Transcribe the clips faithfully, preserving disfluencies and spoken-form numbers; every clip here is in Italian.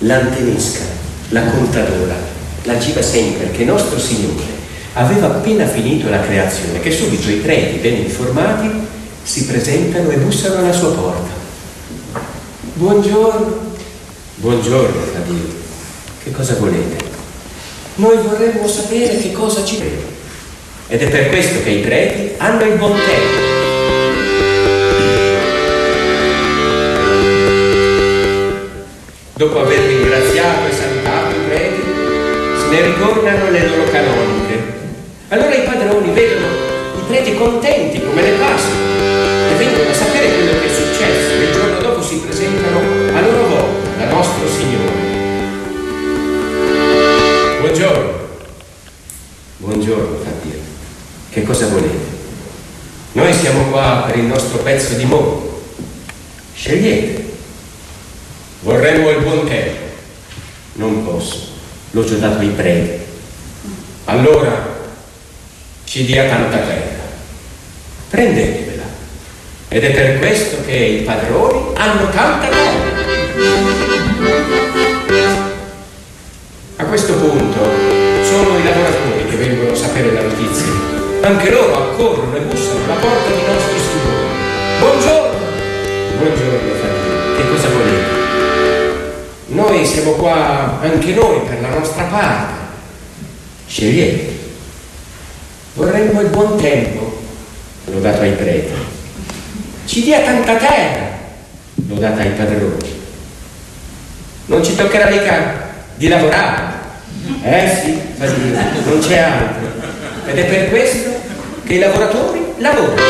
l'antenesca, la contadora, l'agiva sempre che nostro Signore aveva appena finito la creazione, che subito i preti ben informati si presentano e bussano alla sua porta. Buongiorno. Buongiorno, fa Dio. Che cosa volete? Noi vorremmo sapere che cosa ci deve. Ed è per questo che i preti hanno il buon tempo. Dopo aver ringraziato e salutato i preti, se ne ritornano alle loro canoniche. Allora i padroni vedono i preti contenti come le Pasque e vengono a sapere quello che è successo e il giorno dopo si presentano a loro volta da nostro Signore. Buongiorno. Buongiorno, fa Dio. Che cosa volete? Noi siamo qua per il nostro pezzo di mondo. Scegliete. Vorremmo il buon tempo. Non posso. L'ho già dato ai preti. Allora ci dia tanta terra. Prendetevela. Ed è per questo che i padroni hanno tanta terra. A questo punto sono i lavoratori che vengono a sapere la notizia. Anche loro accorrono e bussano alla porta di nostro Signore. Buongiorno! Buongiorno, fratello. Che cosa volete? Noi siamo qua, anche noi, per la nostra parte. Scegliete. Vorremmo il buon tempo. L'ho dato ai preti. Ci dia tanta terra. L'ho data ai padroni. Non ci toccherà mica di lavorare. Eh sì, non c'è altro. Ed è per questo che i lavoratori lavorano.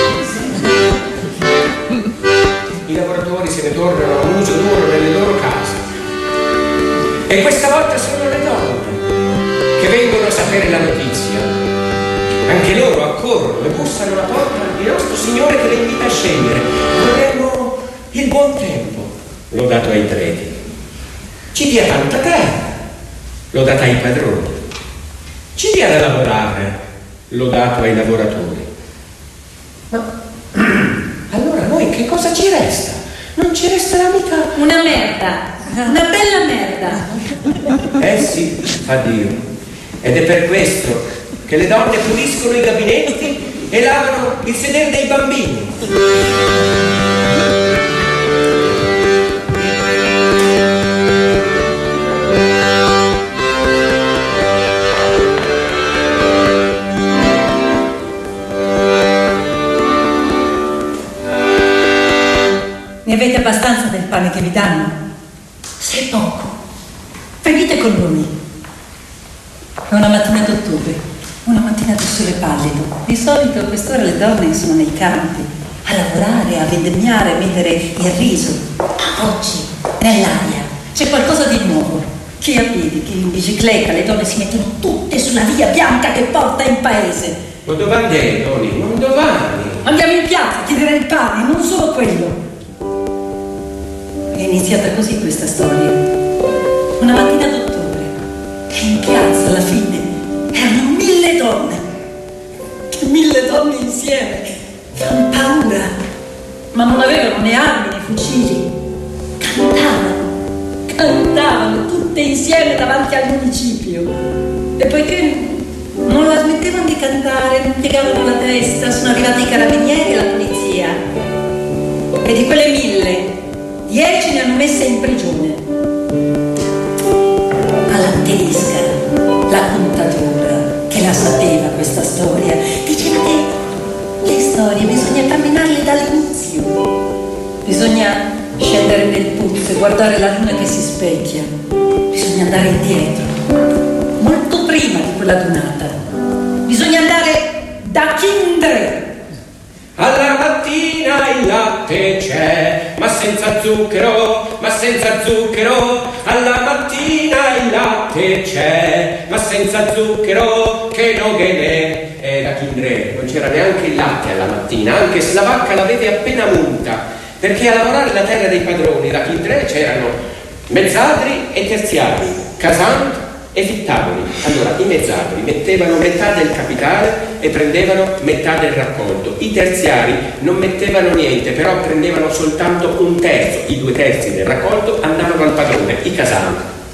I lavoratori se ne tornano a un uso d'oro nelle loro case. E questa volta sono le donne che vengono a sapere la notizia. Anche loro accorrono e bussano alla porta di nostro Signore che le invita a scegliere. Vorremmo il buon tempo. L'ho dato ai preti. Ci dia tanta terra. L'ho data ai padroni. Ci dia da lavorare. L'ho dato ai lavoratori. Ma allora noi che cosa ci resta? Non ci resterà mica una merda. Una bella merda. Eh sì, fa Dio. Ed è per questo che le donne puliscono i gabinetti e lavano il sedere dei bambini. Ne avete abbastanza del pane che vi danno? Se è poco, venite con noi. È una mattina d'ottobre, una mattina di sole pallido. Di solito a quest'ora le donne sono nei campi, a lavorare, a vendemmiare, a mettere il riso. Oggi, nell'aria, c'è qualcosa di nuovo. Chi a piedi, chi in bicicletta, le donne si mettono tutte sulla via bianca che porta in paese. Ma dove andate, Toni? Non domani. Andiamo in piazza a chiedere il pane, non solo quello. È iniziata così questa storia. Una mattina d'ottobre, e in piazza alla fine erano mille donne. Mille donne insieme, cantando, ma non avevano né armi né fucili. Cantavano, cantavano tutte insieme davanti al municipio. E poiché non la smettevano di cantare, non piegavano la testa, sono arrivati i carabinieri e la polizia. E di quelle mille, dieci ne hanno messe in prigione. Alla tedesca, la contadora, che la sapeva questa storia, diceva che le storie bisogna camminarle dall'inizio. Bisogna scendere nel pozzo e guardare la luna che si specchia. Bisogna andare indietro, molto prima di quella donata. Bisogna andare da Kindre. Alla mattina il latte c'è, ma senza zucchero, ma senza zucchero. Alla mattina il latte c'è, ma senza zucchero, che no che ne. E da Kindre non c'era neanche il latte alla mattina, anche se la vacca l'avete appena munta, perché a lavorare la terra dei padroni da Kindre c'erano mezzadri e terziari, casanti e fittavoli. Allora i mezzadri mettevano metà del capitale e prendevano metà del raccolto. I terziari non mettevano niente, però prendevano soltanto un terzo. I due terzi del raccolto andavano al padrone. I casanti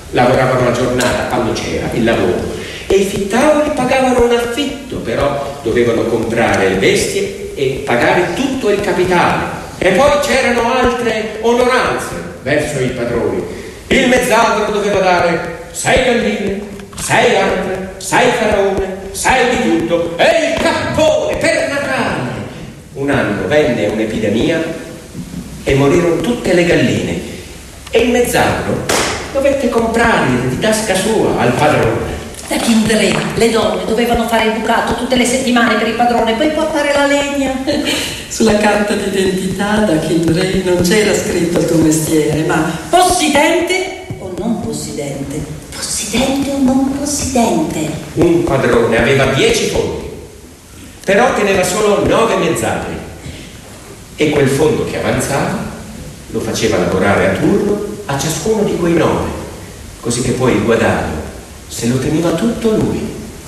lavoravano la giornata quando c'era il lavoro e i fittavoli pagavano un affitto, però dovevano comprare le bestie e pagare tutto il capitale. E poi c'erano altre onoranze verso i padroni. Il mezzadro doveva dare sei galline, sei antre, sei faraone, sei di tutto e il cappone per Natale. Un anno venne un'epidemia e morirono tutte le galline e il mezzadro dovette comprarle di tasca sua al padrone. Da Kindrea le donne dovevano fare il bucato tutte le settimane per il padrone, poi portare la legna. Sulla carta d'identità da Kindrea non c'era scritto il tuo mestiere, ma possidente o non possidente, possidente o non possidente. Un padrone aveva dieci fondi, però teneva solo nove mezzadri e quel fondo che avanzava lo faceva lavorare a turno a ciascuno di quei nove, così che poi il guadagno se lo teneva tutto lui.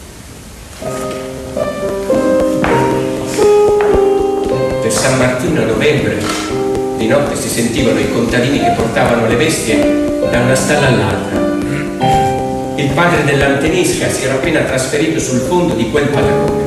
Per San Martino a novembre di notte si sentivano i contadini che portavano le bestie da una stalla all'altra. Il padre dell'antenisca si era appena trasferito sul fondo di quel padrone.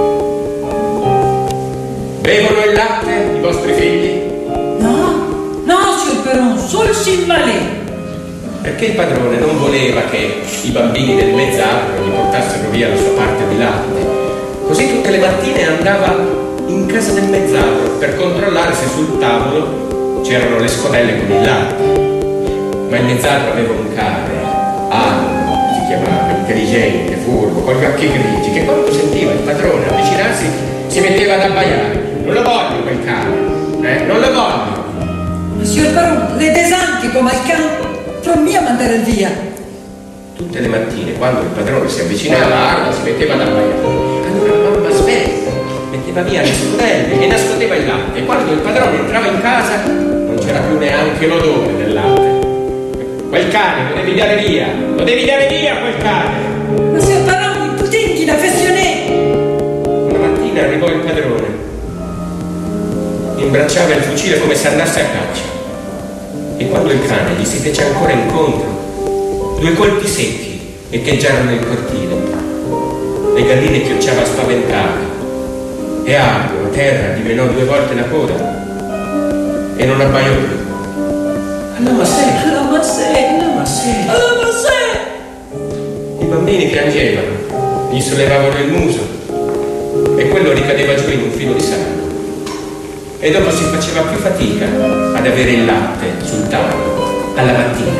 Bevono il latte i vostri figli? No, no, signor Peron, solo il malè. Perché il padrone non voleva che i bambini del mezzadro gli portassero via la sua parte di latte. Così tutte le mattine andava in casa del mezzadro per controllare se sul tavolo c'erano le scodelle con il latte. Ma il mezzadro aveva un cane, Aldo si chiamava, intelligente, furbo, con gli occhi grigi, che quando sentiva il padrone avvicinarsi si metteva ad abbaiare. Non lo voglio quel cane, eh? Non lo voglio. Signor Peron, le desanche come al cane. Fra mia mandare via. Tutte le mattine, quando il padrone si avvicinava, Arda si metteva ad abbaiare. Allora mamma sveglia, metteva via le scodelle e nascondeva il latte. E quando il padrone entrava in casa, non c'era più neanche l'odore del latte. Quel cane lo devi dare via, lo devi dare via quel cane. Ma signor Peron, tu tinti la fessione. Una mattina arrivò il padrone, imbracciava il fucile come se andasse a caccia. E quando il cane gli si fece ancora incontro, due colpi secchi echeggiarono nel cortile. Le galline chiocciava spaventate e Ardo a terra dimenò due volte la coda e non abbaiò più. Allora sei, allora sei, allora sei, allora sei. I bambini piangevano, gli sollevavano il muso e quello ricadeva giù in un filo di sangue. E dopo si faceva più fatica ad avere il latte sul tavolo alla mattina.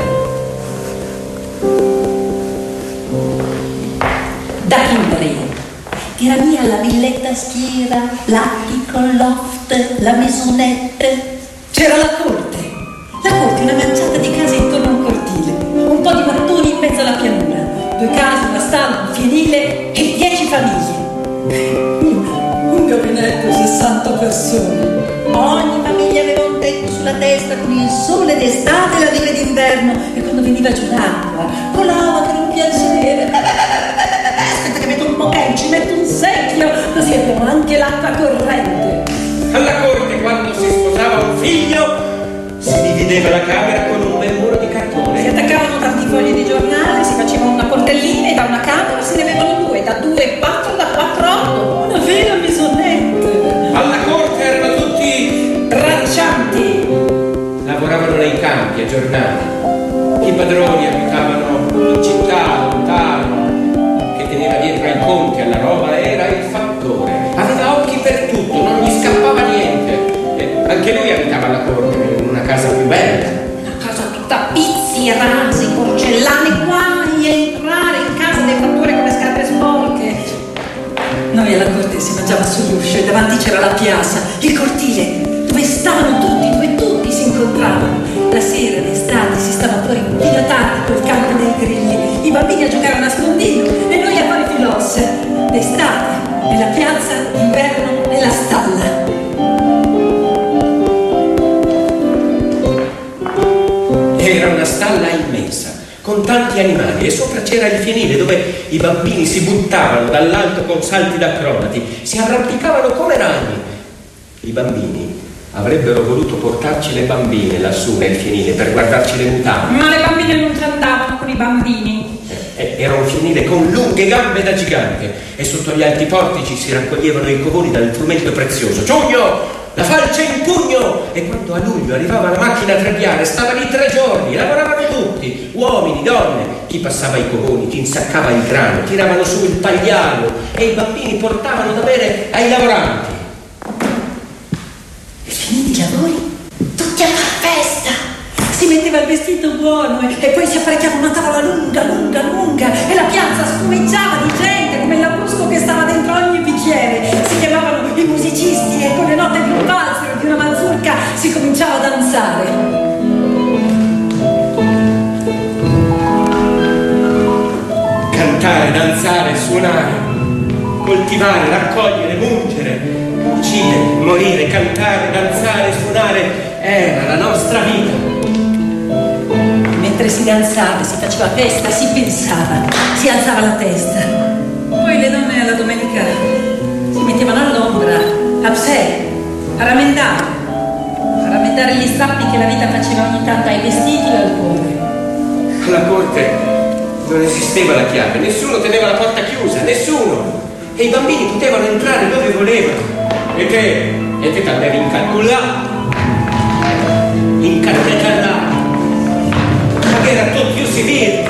Da Kindrea tira via la villetta schiera, l'attico, il loft, la maisonette. C'era la corte. La corte è una manciata di case intorno a un cortile, un po' di mattoni in mezzo alla pianura, due case, una stalla, un fienile e dieci famiglie. Una, un gabinetto, sessanta persone. Ogni famiglia aveva un tetto sulla testa con il sole d'estate e la neve d'inverno, e quando veniva giù l'acqua colava che non piaceva. Aspetta che metto un po' che ci metto un secchio, così abbiamo anche l'acqua corrente. Alla corte, quando si sposava un figlio, si divideva la camera con un bel muro di cartone. Si attaccavano tanti fogli di giornale, si facevano una portellina e da una camera se ne avevano due, da due quattro, da quattro otto. Una vera maisonette. Alla corte erano tutti braccianti. Lavoravano nei campi a giornate. I padroni abitavano in città, lontano. Che teneva dietro ai conti alla roba era il fattore. Aveva occhi per tutto, non gli scappava niente. E anche lui abitava alla corte, in una casa più bella. Una casa tutta pizzi, rasi, porcellane, guai a entrare in casa del fattore con le scarpe sporche. Noi alla corte si mangiava sull'uscio e davanti c'era la piazza, il cortile, dove stavano tutti, dove tutti si incontravano. La sera, d'estate, si stava fuori fino a tardi col campo dei grilli, i bambini a giocare a nascondino e noi a fare filosse. D'estate, nella piazza, d'inverno, nella stalla. Era una stalla immensa, con tanti animali, e sopra c'era il fienile dove i bambini si buttavano dall'alto con salti d'acrobati, si arrampicavano come ragni. I bambini avrebbero voluto portarci le bambine lassù nel fienile per guardarci le mutande. Ma le bambine non ci andavano con di bambini. Eh, era un fienile con lunghe gambe da gigante e sotto gli alti portici si raccoglievano i covoni dal frumento prezioso. Giugno! La falce in pugno! E quando a luglio arrivava la macchina trebbiare, stava lì tre giorni, lavoravano tutti, uomini, donne. Chi passava i covoni, chi insaccava il grano, tiravano su il pagliaro e i bambini portavano da bere ai lavoranti. E finiti i lavori, tutti a far festa. Si metteva il vestito buono e, e poi si apparecchiava una tavola lunga, lunga, lunga e la piazza spumeggiava di gente come il lambrusco che stava dentro ogni bicchiere. Si chiamavano i musicisti e con le note di un valzer o di una mazurka si cominciava a danzare. Cantare, danzare, suonare, coltivare, raccogliere, mungere, uccidere, morire, cantare, danzare, suonare era la nostra vita. Mentre si danzava, si faceva festa, si pensava, si alzava la testa. Poi le donne alla domenica si mettevano all'ombra, a sé, a rammentare, a rammentare gli strappi che la vita faceva ogni tanto ai vestiti e al cuore. Alla corte non esisteva la chiave, nessuno teneva la porta chiusa, nessuno. E i bambini potevano entrare dove volevano. E te, e te t'andavi in calcola, in cattedrale. Era tutto più civile.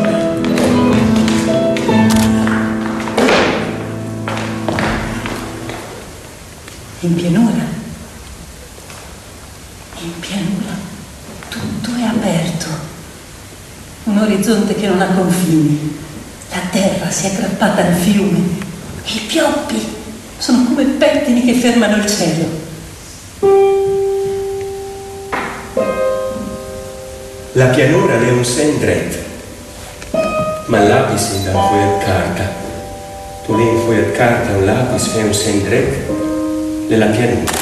In pianura, in pianura, tutto è aperto. Un orizzonte che non ha confini. La terra si è aggrappata al fiume e i pioppi sono come pettini che fermano il cielo. La pianura è un sendret, ma l'apis in la fuer carta. Tu lì in fuer carta un lapis è un sendret della pianura.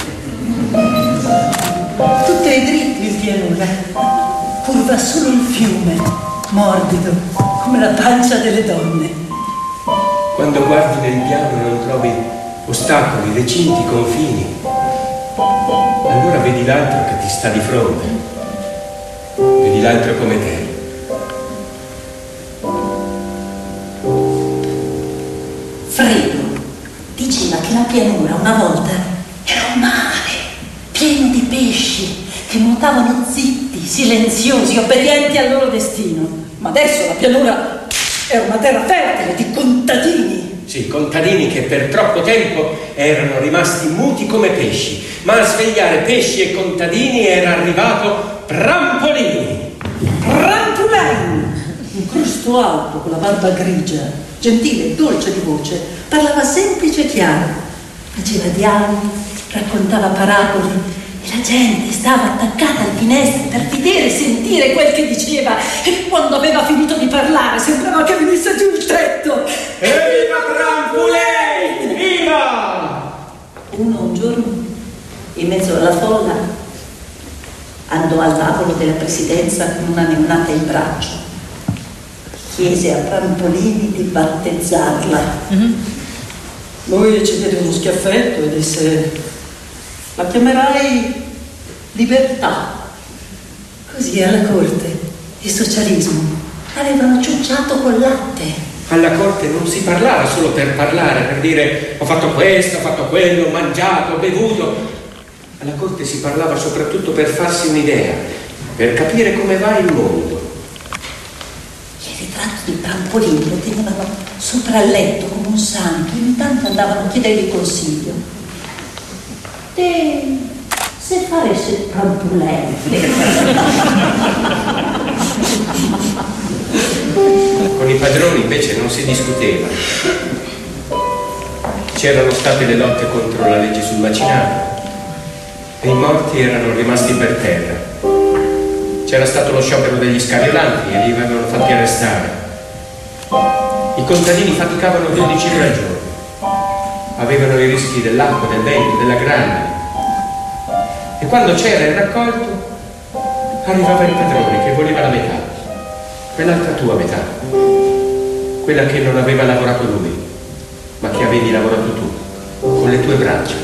Tutto è dritto in pianura, curva solo il fiume, morbido come la pancia delle donne. Quando guardi nel piano non trovi ostacoli, recinti, confini. Allora vedi l'altro che ti sta di fronte. Vedi l'altro come te. Fredo diceva che la pianura una volta era un mare pieno di pesci che nuotavano zitti, silenziosi, obbedienti al loro destino. Ma adesso la pianura è una terra fertile di contadini. Sì, contadini che per troppo tempo erano rimasti muti come pesci, ma a svegliare pesci e contadini era arrivato Prampolini. Prampolini, un cristo alto con la barba grigia, gentile e dolce di voce, parlava semplice e chiaro, faceva dialoghi, raccontava paraboli e la gente stava attaccata al finestrino per vedere e sentire quel che diceva, e quando aveva finito di parlare sembrava che venisse giù il tetto. Evviva Prampolini! Viva! Uno un giorno, in mezzo alla folla, andò al tavolo della presidenza con una neonata in braccio. Chiese a Prampolini di battezzarla. Mm-hmm. Lui ci diede uno schiaffetto e disse: la chiamerai Libertà. Così alla corte il socialismo avevano ciucciato col latte. Alla corte non si parlava solo per parlare, per dire ho fatto questo, ho fatto quello, ho mangiato, ho bevuto. Alla corte si parlava soprattutto per farsi un'idea, per capire come va il mondo. Il ritratto di Prampolini lo tenevano sopra il letto come un santo, ogni tanto andavano a chiedergli consiglio. Te, se faresti Prampolini. Con i padroni invece non si discuteva. C'erano state le lotte contro la legge sul macinato e i morti erano rimasti per terra. C'era stato lo sciopero degli scariolanti e li avevano fatti arrestare. I contadini faticavano dodici ore al giorno. Avevano i rischi dell'acqua, del vento, della grandine. E quando c'era il raccolto, arrivava il padrone che voleva la metà. Quell'altra tua metà. Quella che non aveva lavorato lui, ma che avevi lavorato tu, con le tue braccia.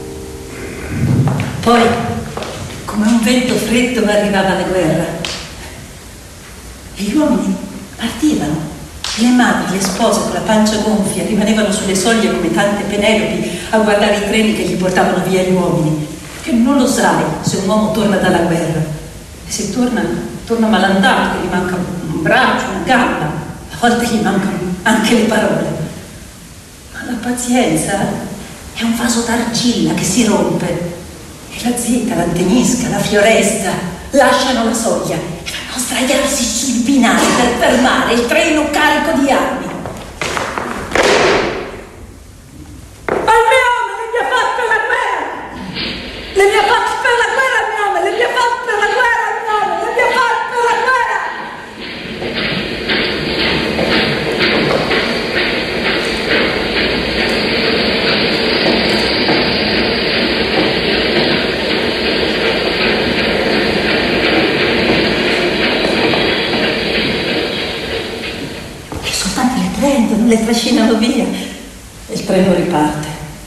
Poi, come un vento freddo, arrivava la guerra. E gli uomini partivano. Le madri, le spose con la pancia gonfia rimanevano sulle soglie come tante Penelopi a guardare i treni che gli portavano via gli uomini. Che non lo sai se un uomo torna dalla guerra. E se torna, torna malandato, gli manca un braccio, una gamba, a volte gli mancano anche le parole. Ma la pazienza è un vaso d'argilla che si rompe. E la zita, l'antenisca, la fioresta lasciano la soglia e vanno a sdraiarsi sui binari per fermare il treno carico di armi. Le trascinano via e il treno riparte.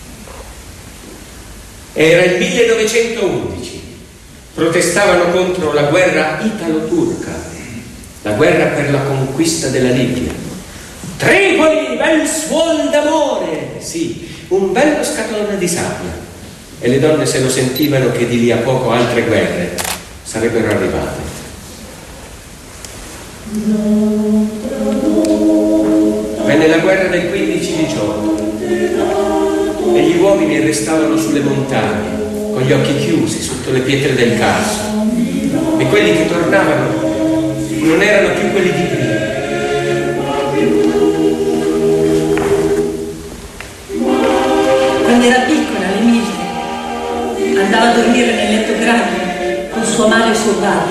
Era il millenovecentoundici. Protestavano contro la guerra italo-turca, la guerra per la conquista della Libia. Tripoli, bel suol d'amore! Sì, un bello scatolone di sabbia. E le donne se lo sentivano che di lì a poco altre guerre sarebbero arrivate. Venne la guerra del quindici diciotto e gli uomini restavano sulle montagne con gli occhi chiusi sotto le pietre del Carso, e quelli che tornavano non erano più quelli di prima. Quando era piccola, l'Emilia andava a dormire nel letto grande con sua madre e suo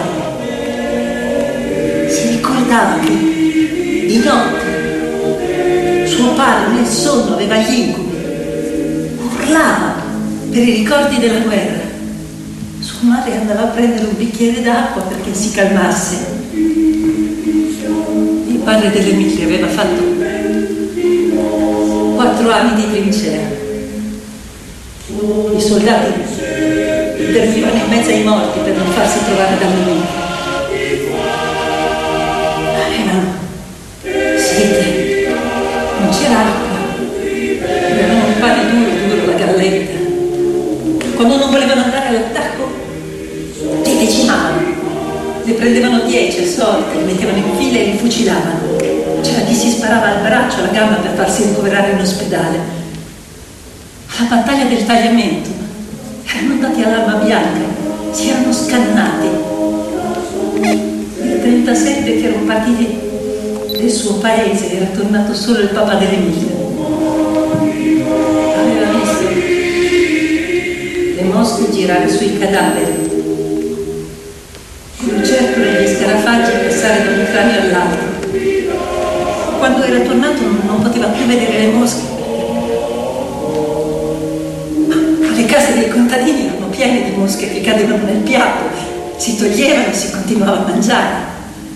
padre. Si ricordava che di notte suo padre nel sonno aveva gli incubi, urlava per i ricordi della guerra. Sua madre andava a prendere un bicchiere d'acqua perché si calmasse. Il padre dell'Emilia aveva fatto quattro anni di trincea. I soldati intervenivano in mezzo ai morti per non farsi trovare dal nemico. Avevano sete. Non c'era acqua, avevano un pane duro, duro, la galletta. Quando non volevano andare all'attacco, li decimavano, ne prendevano dieci a sorte, li mettevano in fila e li fucilavano. C'era chi si sparava al braccio, alla gamba per farsi ricoverare in ospedale. Alla battaglia del tagliamento erano andati all'Arma Bianca, si erano scannati. Nel trentasette, che erano partiti del suo paese, era tornato solo il papà dell'Emilia. Aveva visto le mosche girare sui cadaveri, i lucertoli e gli scarafaggi passare da un cranio all'altro. Quando era tornato non poteva più vedere le mosche. Ma le case dei contadini erano piene di mosche che cadevano nel piatto, si toglievano e si continuava a mangiare.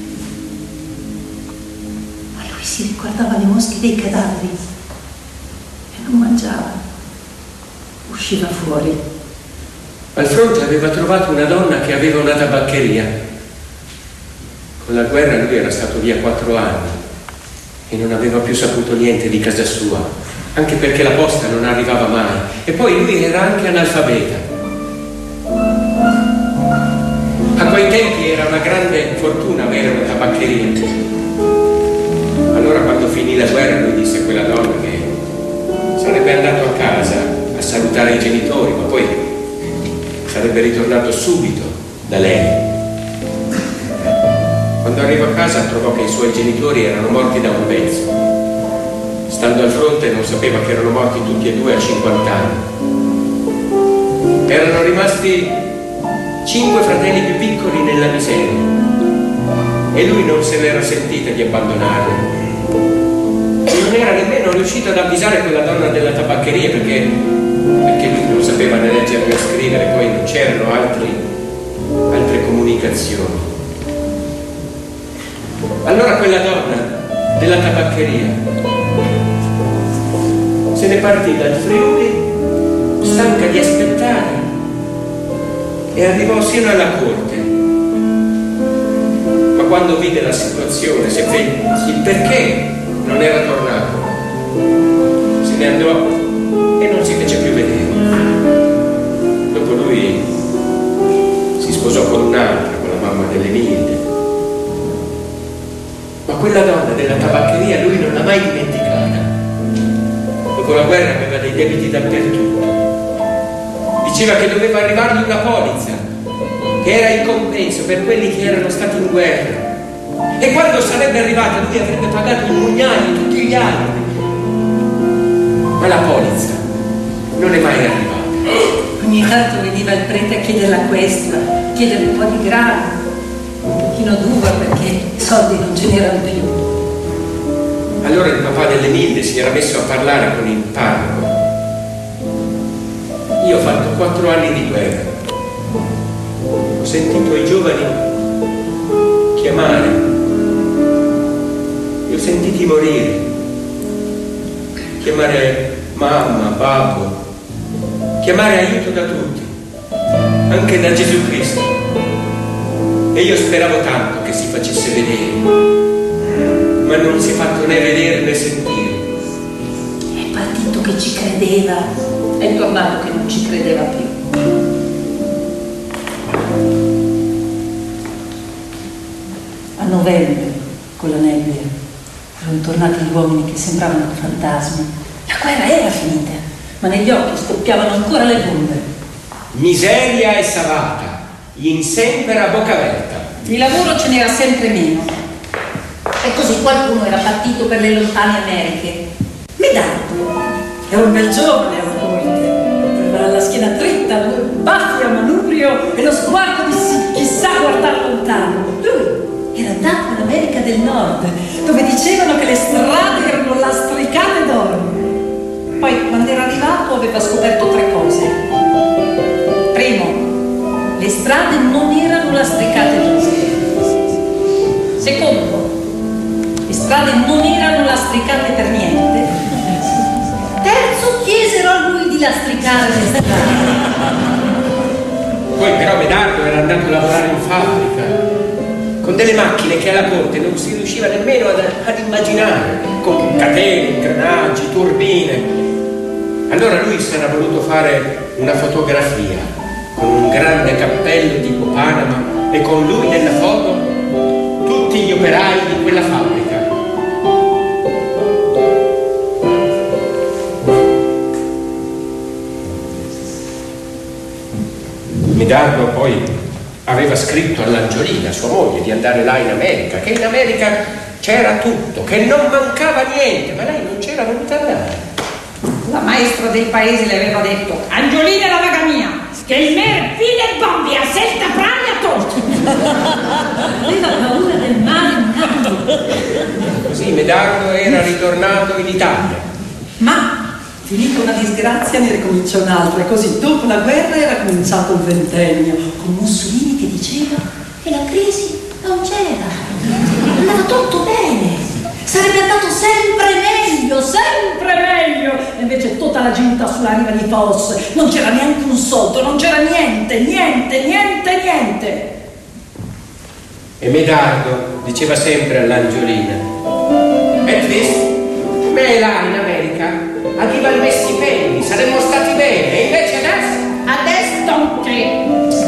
Si ricordava le mosche dei cadaveri e non mangiava, usciva fuori. Al fronte aveva trovato una donna che aveva una tabaccheria. Con la guerra lui era stato via quattro anni e non aveva più saputo niente di casa sua, anche perché la posta non arrivava mai, e poi lui era anche analfabeta. A quei tempi era una grande fortuna avere una tabaccheria. Allora, quando finì la guerra, lui disse a quella donna che sarebbe andato a casa a salutare i genitori, ma poi sarebbe ritornato subito da lei. Quando arrivò a casa trovò che i suoi genitori erano morti da un pezzo. Stando al fronte non sapeva che erano morti tutti e due a cinquanta anni. Erano rimasti cinque fratelli più piccoli nella miseria e lui non se l'era sentita di abbandonarli. Non era nemmeno riuscito ad avvisare quella donna della tabaccheria perché, perché lui non sapeva né leggere né scrivere, poi non c'erano altri, altre comunicazioni. Allora quella donna della tabaccheria se ne partì dal Friuli, stanca di aspettare, e arrivò sino alla corte. Ma quando vide la situazione, seppe il perché non era tornato, se ne andò e non si fece più vedere. Dopo lui si sposò con un'altra, con la mamma dell'Emilde. Ma quella donna della tabaccheria lui non l'ha mai dimenticata. Dopo la guerra aveva dei debiti dappertutto. Diceva che doveva arrivargli una polizza, che era il compenso per quelli che erano stati in guerra. E quando sarebbe arrivata lui avrebbe pagato i mugnai tutti gli anni. Ma la polizza non è mai arrivata. Ogni tanto veniva il prete a chiedere la questua, a chiedere un po' di grano, un pochino d'uva perché i soldi non ce n'erano più. Allora il papà dell'Emilde si era messo a parlare con il parroco. Io ho fatto quattro anni di guerra. Ho sentito i giovani chiamare. Li ho sentiti morire. Chiamare mamma, babbo. Chiamare aiuto da tutti. Anche da Gesù Cristo. E io speravo tanto che si facesse vedere. Ma non si è fatto né vedere né sentire. È partito che ci credeva. È tornato che non ci credeva più. A novembre, con la nebbia, erano tornati gli uomini che sembravano fantasmi. La guerra era finita, ma negli occhi scoppiavano ancora le bombe. Miseria e savata, in sempre a bocca aperta. Di lavoro ce n'era sempre meno. E così qualcuno era partito per le lontane Americhe. Medardo era un bel giovane alla corte, aveva la schiena dritta, due baffi a manubrio e lo sguardo di chissà guardare lontano. Lui era andato in America del Nord, dove dicevano che le strade erano lastricate d'oro. Poi, quando era arrivato, aveva scoperto tre cose. Primo, le strade non erano lastricate d'oro. Secondo, le strade non erano lastricate per niente. Terzo, chiesero a lui di lastricare le strade. Poi però Medardo era andato a lavorare in fabbrica con delle macchine che alla corte non si riusciva nemmeno ad, ad immaginare, con catene, ingranaggi, turbine. Allora lui si era voluto fare una fotografia con un grande cappello tipo Panama e con lui nella foto tutti gli operai di quella fabbrica. Medardo poi aveva scritto all'Angiolina, sua moglie, di andare là in America, che in America c'era tutto, che non mancava niente, ma lei non c'era voluta andare. La maestra del paese le aveva detto: Angiolina è la vaga mia, che il mer fine e bombi a sesta praglia torto. Aveva paura del mare. Così Medardo era ritornato in Italia. Ma finita una disgrazia ne ricominciò un'altra, e così dopo la guerra era cominciato il ventennio, con Mussolini che diceva che la crisi non c'era, andava tutto bene, sarebbe andato sempre meglio, sempre meglio. E invece tutta la giunta sulla riva di Fos, non c'era neanche un soldo, non c'era niente, niente, niente, niente. E Medardo diceva sempre all'Angiolina: at least me là in America arriva il miei stipendi, saremmo stati bene, e invece adesso Adesso non c'è.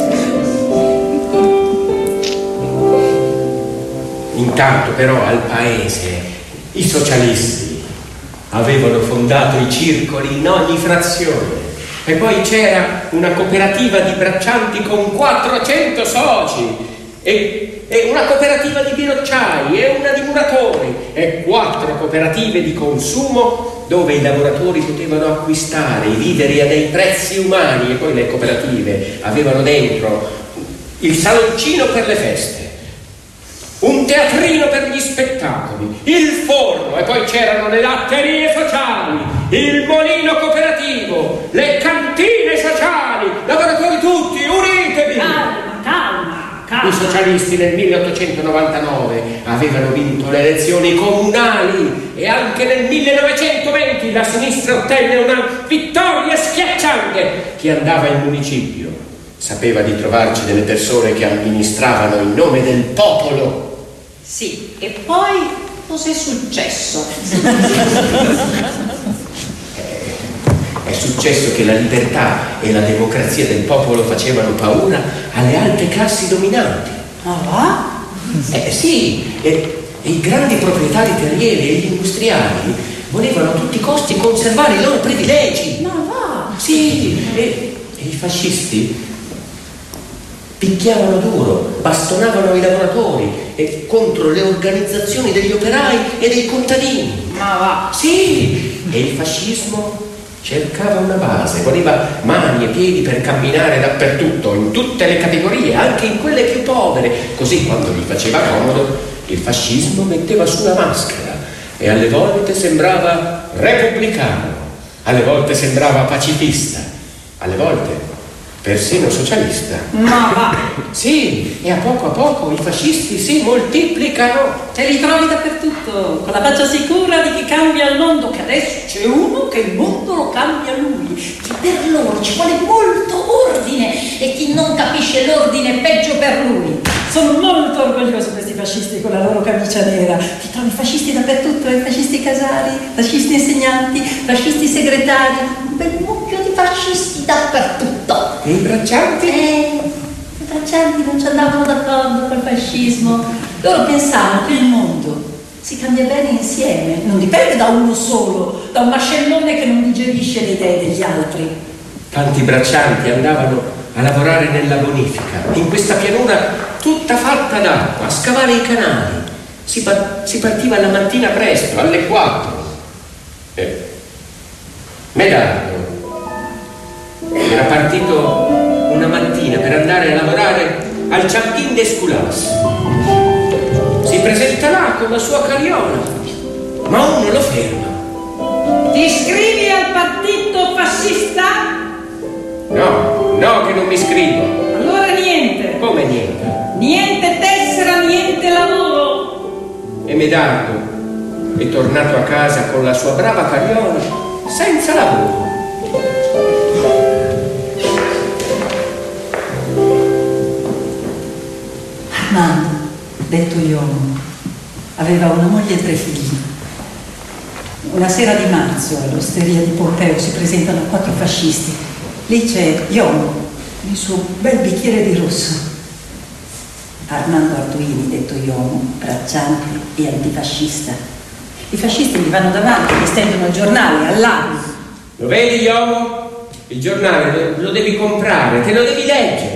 Intanto però al paese i socialisti avevano fondato i circoli in ogni frazione, e poi c'era una cooperativa di braccianti con quattrocento soci, e, e una cooperativa di binocciai, e una di muratori, e quattro cooperative di consumo dove i lavoratori potevano acquistare i viveri a dei prezzi umani. E poi le cooperative avevano dentro il saloncino per le feste, un teatrino per gli spettacoli, il forno, e poi c'erano le latterie sociali, il molino cooperativo, le cantine sociali. Lavoratori tutti, unitevi! Calma, calma, calma. I socialisti nel milleottocentonovantanove avevano vinto le elezioni comunali, e anche nel millenovecentoventi la sinistra ottenne una vittoria schiacciante. Chi andava in municipio sapeva di trovarci delle persone che amministravano in nome del popolo Sì, e poi cos'è successo? È successo che la libertà e la democrazia del popolo facevano paura alle alte classi dominanti. Ma va? Eh sì, e, e i grandi proprietari terrieri e gli industriali volevano a tutti i costi conservare i loro privilegi. Ma va? Sì, e, e i fascisti picchiavano duro, bastonavano i lavoratori e contro le organizzazioni degli operai e dei contadini. Ma va? Sì, e il fascismo cercava una base, voleva mani e piedi per camminare dappertutto, in tutte le categorie, anche in quelle più povere. Così, quando gli faceva comodo, il fascismo metteva su la maschera e alle volte sembrava repubblicano, alle volte sembrava pacifista, alle volte persino socialista. Ma va! Sì, e a poco a poco i fascisti si moltiplicano. Te li trovi dappertutto, con la faccia sicura di chi cambia il mondo, che adesso c'è uno che il mondo lo cambia lui, che per loro ci vuole molto ordine e chi non capisce l'ordine è peggio per lui. Sono molto orgoglioso di questi fascisti con la loro camicia nera. Ti trovi fascisti dappertutto, eh? Fascisti casali, fascisti insegnanti, fascisti segretari, un bel mucchio di fascisti dappertutto. E i braccianti? Eh, i braccianti non ci andavano d'accordo col fascismo. Loro pensavano che il mondo si cambia bene insieme, non dipende da uno solo, da un mascellone che non digerisce le idee degli altri. Tanti braccianti andavano a lavorare nella bonifica, in questa pianura tutta fatta d'acqua, a scavare i canali. Si, pa- si partiva la mattina presto, alle quattro. Eh. Medardo era partito una mattina per andare a lavorare al Jardin des Coulats. Si presenta là con la sua carriola, ma uno lo ferma. Ti iscrivi al partito fascista? No, no che non mi iscrivo. Allora niente. Come niente? Niente tessera, niente lavoro. E Medardo è tornato a casa con la sua brava carriola senza lavoro. Armando, detto Iomo, aveva una moglie e tre figli. Una sera di marzo all'osteria di Pompeo si presentano quattro fascisti. Lì c'è Iomo, il suo bel bicchiere di rosso. Armando Arduini, detto Iomo, bracciante e antifascista. I fascisti gli vanno davanti, gli stendono il giornale all'aria. Lo vedi, Iomo? Il giornale lo devi comprare, te lo devi leggere.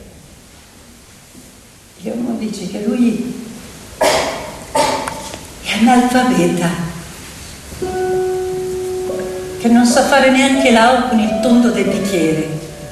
Iomo dice che lui è analfabeta, che non sa fare neanche la O con il tondo del bicchiere.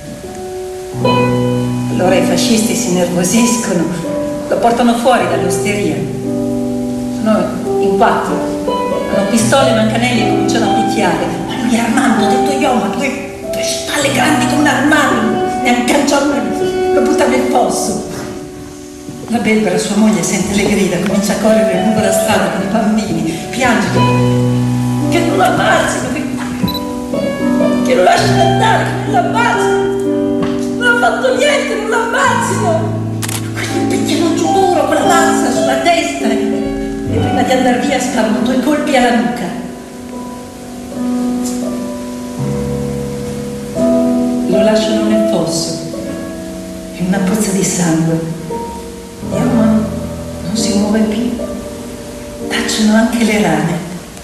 Allora i fascisti si nervosiscono, lo portano fuori dall'osteria. Sono in quattro, hanno pistole, manganelli e cominciano a picchiare. Ma lui, Armando, detto Iomo, ha due, due spalle grandi come un armadio, ne aggancia uno e lo butta nel fosso. La Belbera, sua moglie, sente le grida, comincia a correre lungo la strada con i bambini, piange che non lo ammazzino, che, che lo lasciano andare, che non lo ammazzino, non ha fatto niente, non lo ammazzino. Quelli picchiano giù duro con la mazza sulla testa e, e prima di andare via sparano due colpi alla nuca. Lo lasciano nel fosso e una pozza di sangue. Iomo non si muove più, tacciono anche le rane.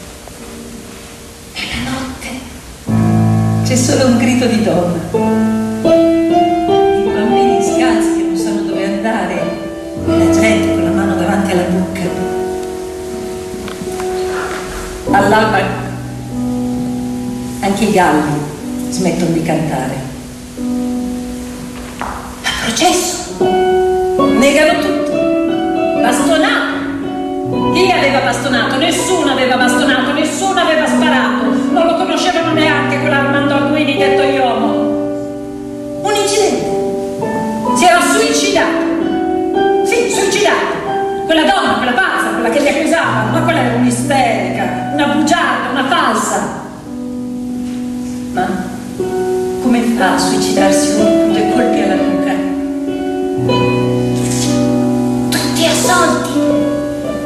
E la notte c'è solo un grido di donna. I bambini scalzi che non sanno dove andare, e la gente con la mano davanti alla bocca. All'alba anche i galli smettono di cantare. A processo! Negano tutto. Bastonato. Chi aveva bastonato? Nessuno aveva bastonato, nessuno aveva sparato. Non lo conoscevano neanche quell'Armando Arduini detto Iomo. Un incidente. Si era suicidato. Sì, suicidato. Quella donna, quella pazza, quella che li accusava, ma quella era un'isterica, una bugiarda, una falsa. Ma come fa a suicidarsi uno con due colpi alla nuca? Tutti assolti,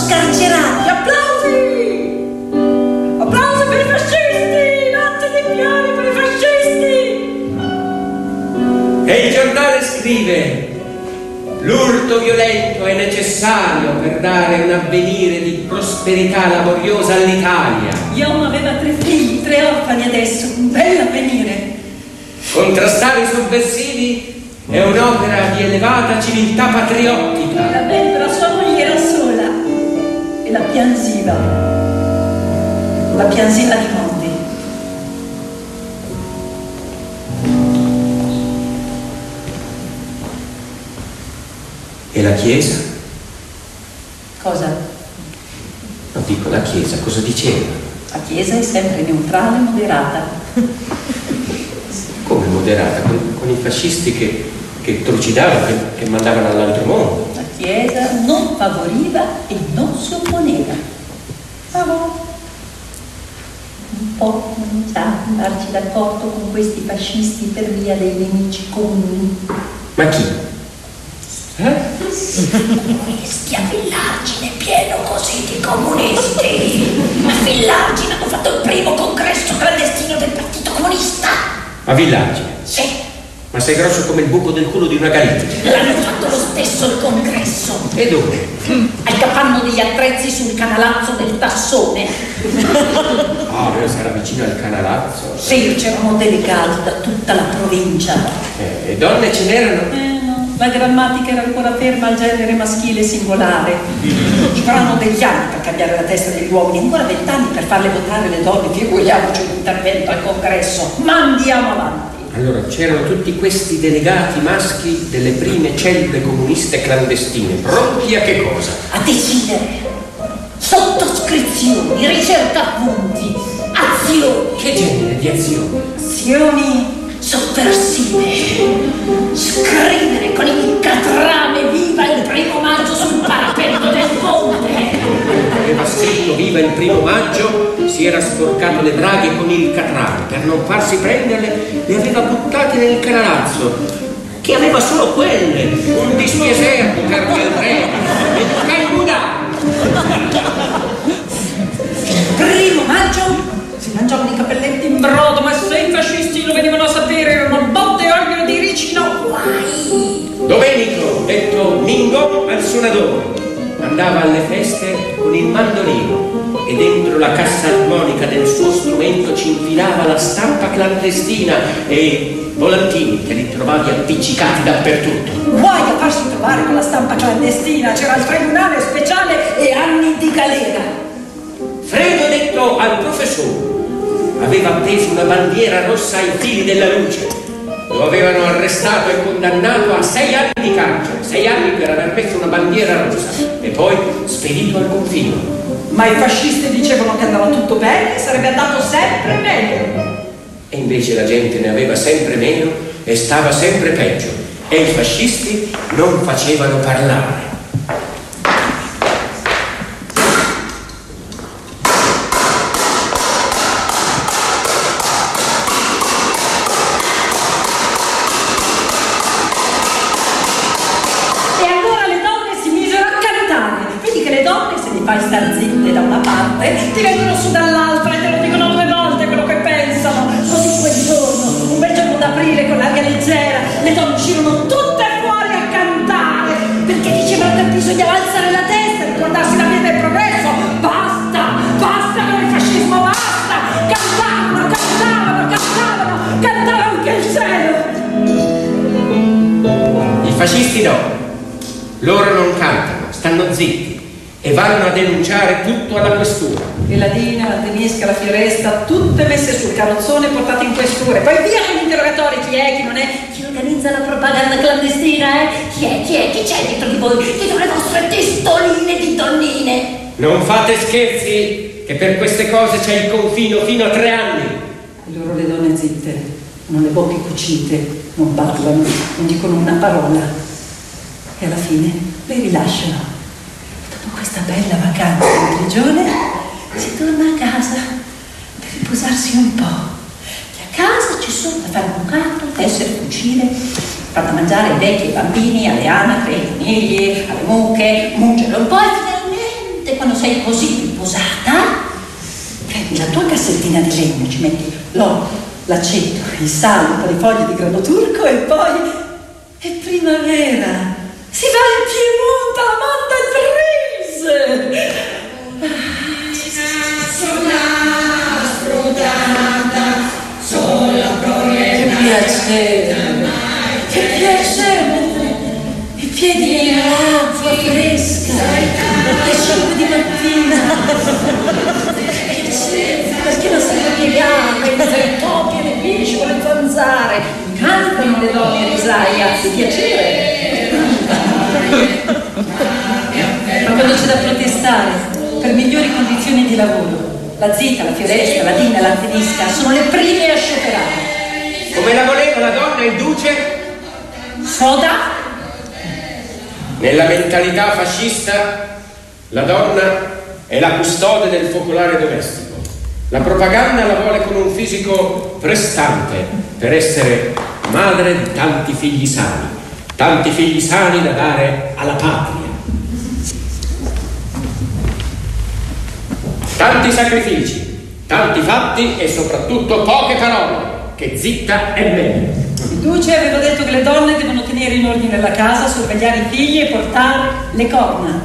scarcerati. Applausi! Applausi per i fascisti! Notte di piani per i fascisti! E il giornale scrive: l'urto violento è necessario per dare un avvenire di prosperità laboriosa all'Italia. Guillaume aveva tre figli, tre orfani adesso, un bel avvenire. Contrastare i sovversivi è un'opera di elevata civiltà patriottica. La Barbara, sua moglie, era sola e la piansiva, la piansiva di Mondi. E la Chiesa? Cosa? No, dico, la Chiesa cosa diceva? La Chiesa è sempre neutrale e moderata. Come moderata? Con, con i fascisti che, che trucidavano, che, che mandavano all'altro mondo. La Chiesa non favoriva e non si opponeva. Ah no. Un po' cominciamo a darci d'accordo con questi fascisti per via dei nemici comuni. Ma chi? Eh? Comunisti a Villagine, pieno così di comunisti. A Villagine hanno fatto il primo congresso clandestino del Partito Comunista. A Villagine? Sì. Ma sei grosso come il buco del culo di una galetta. L'hanno fatto lo stesso il congresso. E dove? Al capanno degli attrezzi sul canalazzo del Tassone. Ah, oh, sarà vicino al canalazzo. Sì, c'erano delegati da tutta la provincia. Eh, e donne ce n'erano? Eh no, la grammatica era ancora ferma al genere maschile singolare. Ci vorranno degli anni per cambiare la testa degli uomini, ancora vent'anni per farle votare le donne, figuriamoci l'intervento al congresso. Ma andiamo avanti. Allora, c'erano tutti questi delegati maschi delle prime cellule comuniste clandestine, pronti a che cosa? A decidere. Sottoscrizioni, ricerca punti, azioni. Che genere di azioni? Azioni sovversive. Scrivere con il catrame viva il primo maggio sul parapetto del ponte. Aveva scritto viva il primo maggio, si era sporcato le braghe con il catrame. Per non farsi prendere le aveva buttate nel canalazzo, che aveva solo quelle, un dispieserto per il re e Calcutta. Primo maggio si mangiavano i cappelletti in brodo, ma se i fascisti lo venivano a sapere erano botte e olio di ricino. Guai! Domenico, detto Mingo al suonatore, andava alle feste con il mandolino e dentro la cassa armonica del suo strumento ci infilava la stampa clandestina e volantini che li trovavi appiccicati dappertutto. Guai a farsi trovare con la stampa clandestina, c'era il tribunale speciale e anni di galera. Fredo, detto al professore, aveva appeso una bandiera rossa ai fili della luce. Lo avevano arrestato e condannato a sei anni di carcere, sei anni per aver messo una bandiera rossa e poi spedito al confino. Ma i fascisti dicevano che andava tutto bene, sarebbe andato sempre meglio. E invece la gente ne aveva sempre meno e stava sempre peggio. E i fascisti non facevano parlare. Fai star zitte da una parte, ti vengono su dall'altra e te lo dicono due volte quello che pensano. Così quel giorno, un bel giorno d'aprile con l'aria leggera, le donne uscirono tutte fuori a cantare, perché dicevano che bisognava alzare la testa e ricordarsi la via del progresso. Basta, basta con il fascismo, basta! Cantavano, cantavano, cantavano, cantava anche il cielo. I fascisti no, loro non cantano, stanno zitti e vanno a denunciare tutto alla questura. E la Dina, la Tedesca, la Fioresta, tutte messe sul carrozzone e portate in questure. Poi via con gli interrogatori, chi è, chi non è, chi organizza la propaganda clandestina, eh? Chi è, chi è, chi c'è dietro di voi, dietro le vostre testoline di donnine? Non fate scherzi, che per queste cose c'è il confino fino a tre anni. E loro le donne zitte, hanno le bocche cucite, non parlano, non dicono una parola. E alla fine le rilasciano. Questa bella vacanza in prigione si torna a casa per riposarsi un po'. E a casa ci sono da fare bucato, tessere, cucire, far da mangiare ai vecchi, ai bambini, alle anatre, ai conigli, alle mucche, mungere un po' e finalmente quando sei così riposata, prendi la tua cassettina di legno, ci metti l'olio, l'aceto, il sale, un po' di foglie di grano turco e poi è primavera. Si va in Piemonte alla Monte Che piacere, che piacere, i piedi nell'acqua fresca, le cinque di mattina, che piacere, perché non sei piegata, i topi e le pisce con le zanzare, cantano le donne in risaia, che piacere. Ma quando c'è da protestare per migliori condizioni di lavoro, la zita, la fioresta, la dina, la tedesca sono le prime a scioperare. Come la voleva la donna, il duce? Soda? Nella mentalità fascista, la donna è la custode del focolare domestico. La propaganda la vuole con un fisico prestante per essere madre di tanti figli sani, tanti figli sani da dare alla patria. Tanti sacrifici, tanti fatti e soprattutto poche parole, che zitta è meglio. Il duce aveva detto che le donne devono tenere in ordine la casa, sorvegliare i figli e portare le corna.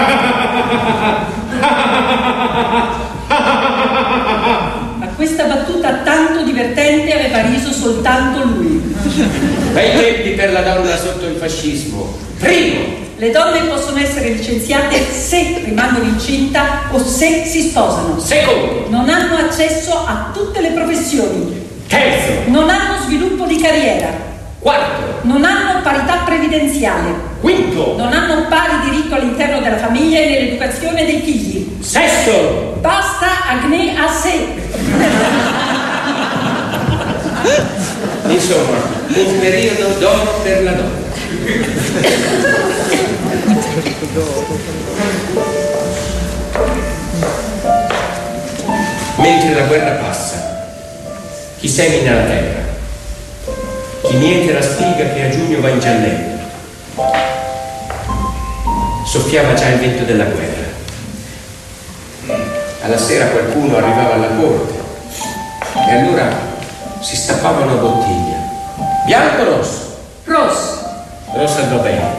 Ma questa battuta tanto divertente aveva riso soltanto lui. Bei tempi per la donna sotto il fascismo. Primo, le donne possono essere licenziate se rimangono incinta o se si sposano. Secondo, non hanno accesso a tutte le professioni. Terzo, non hanno sviluppo di carriera. Quarto, non hanno parità previdenziale. Quinto, non hanno pari diritto all'interno della famiglia e nell'educazione dei figli. Sesto, basta acné a sé. Insomma, un periodo d'oro per la donna. Mentre la guerra passa, chi semina la terra, chi miete la spiga che a giugno va ingiallendo. Soffiava già il vento della guerra. Alla sera qualcuno arrivava alla corte e allora si stappava una bottiglia. Bianco o rosso? Rosso. Rosso andò bene.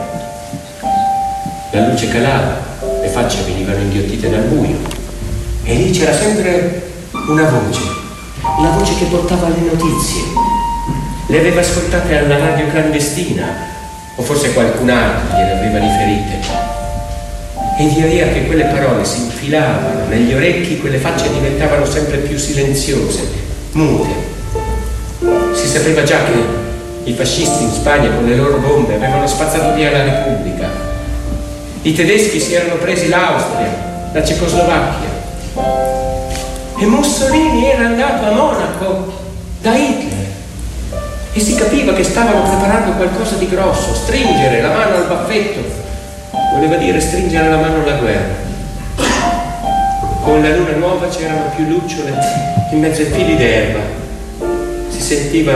La luce calava, le facce venivano inghiottite dal buio e lì c'era sempre una voce, la voce che portava le notizie. Le aveva ascoltate alla radio clandestina o forse qualcun altro gliele aveva riferite. E via via che quelle parole si infilavano negli orecchi, quelle facce diventavano sempre più silenziose, mute. Si sapeva già che i fascisti in Spagna con le loro bombe avevano spazzato via la Repubblica. I tedeschi si erano presi l'Austria, la Cecoslovacchia. E Mussolini era andato a Monaco da Hitler. E si capiva che stavano preparando qualcosa di grosso, stringere la mano al baffetto. Voleva dire stringere la mano alla guerra. Con la luna nuova c'erano più lucciole in mezzo ai fili d'erba. Si sentiva